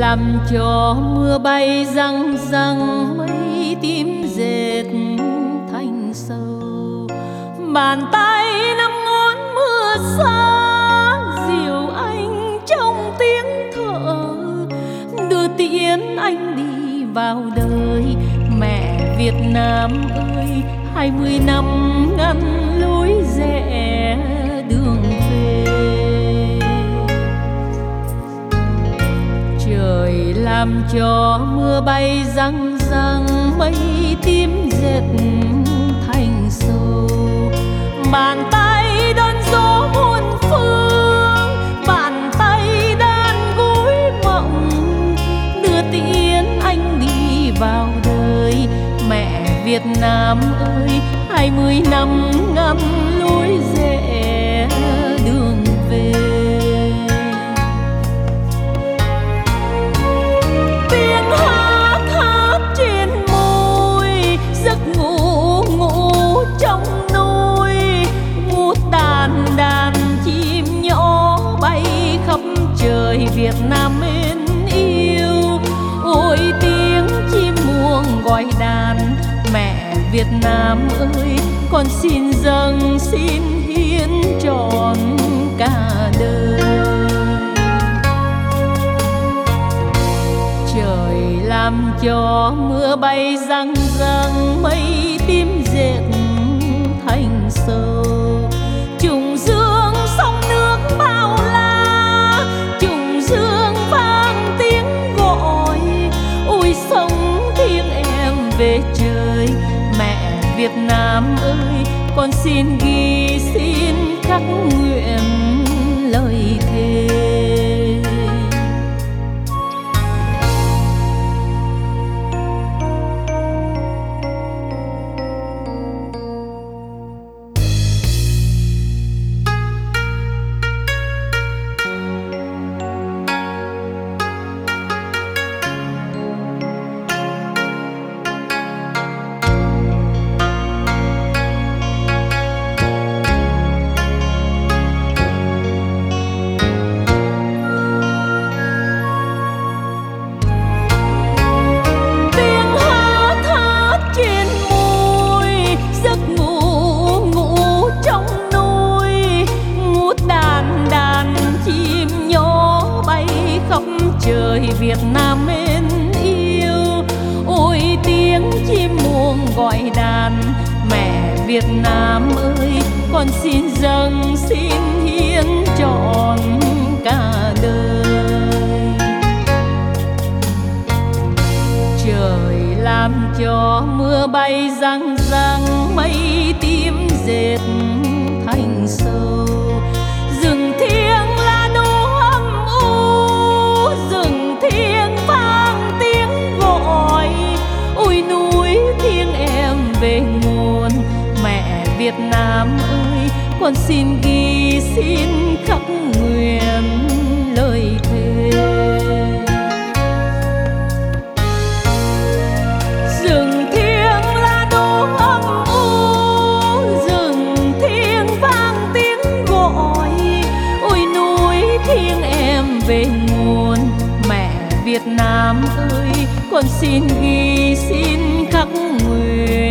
làm cho mưa bay răng răng, mây tím dệt thành sầu. Bàn tay năm ngón mưa xa, dìu anh trong tiếng thở, đưa tiễn anh đi vào đời. Mẹ Việt Nam ơi, 20 năm ngăn lối rẽ đường về. Trời làm cho mưa bay răng răng, mây tím dệt thành sầu. Bàn tay đón gió muôn phương, bàn tay đan gối mộng, đưa tiễn anh đi vào đời. Mẹ Việt Nam ơi, 20 năm ngăn lối rẽ đường về. Tiếng hát hát trên môi, giấc ngủ ngủ trong nôi. Ngút đàn đàn chim nhỏ bay khắp trời Việt Nam mến yêu. Ôi tiếng chim muông gọi đàn, mẹ Việt Nam ơi, con xin dâng xin hiến trọn cả đời. Trời làm cho mưa bay răng răng, mây tím dệt thành sầu. Trùng dương sông nước bao la, trùng dương vang tiếng gọi. Ôi sông thiêng em về trời, mẹ Việt Nam ơi, con xin ghi xin khắc nguyện lời thề. Trời Việt Nam mến yêu, ôi tiếng chim muông gọi đàn, mẹ Việt Nam ơi, con xin dâng xin hiến trọn cả đời. Trời làm cho mưa bay răng răng, mây tím dệt thành sầu. Rừng thiêng là đô âm u, rừng thiêng vang tiếng gọi. Ôi núi thiêng em về nguồn, mẹ Việt Nam ơi, con xin ghi xin khắc nguyện lời thề. Rừng thiêng là đô âm u, rừng thiêng vang tiếng gọi. Ôi núi thiêng em về nguồn, mẹ Việt Nam ơi, con xin ghi xin khắc nguyện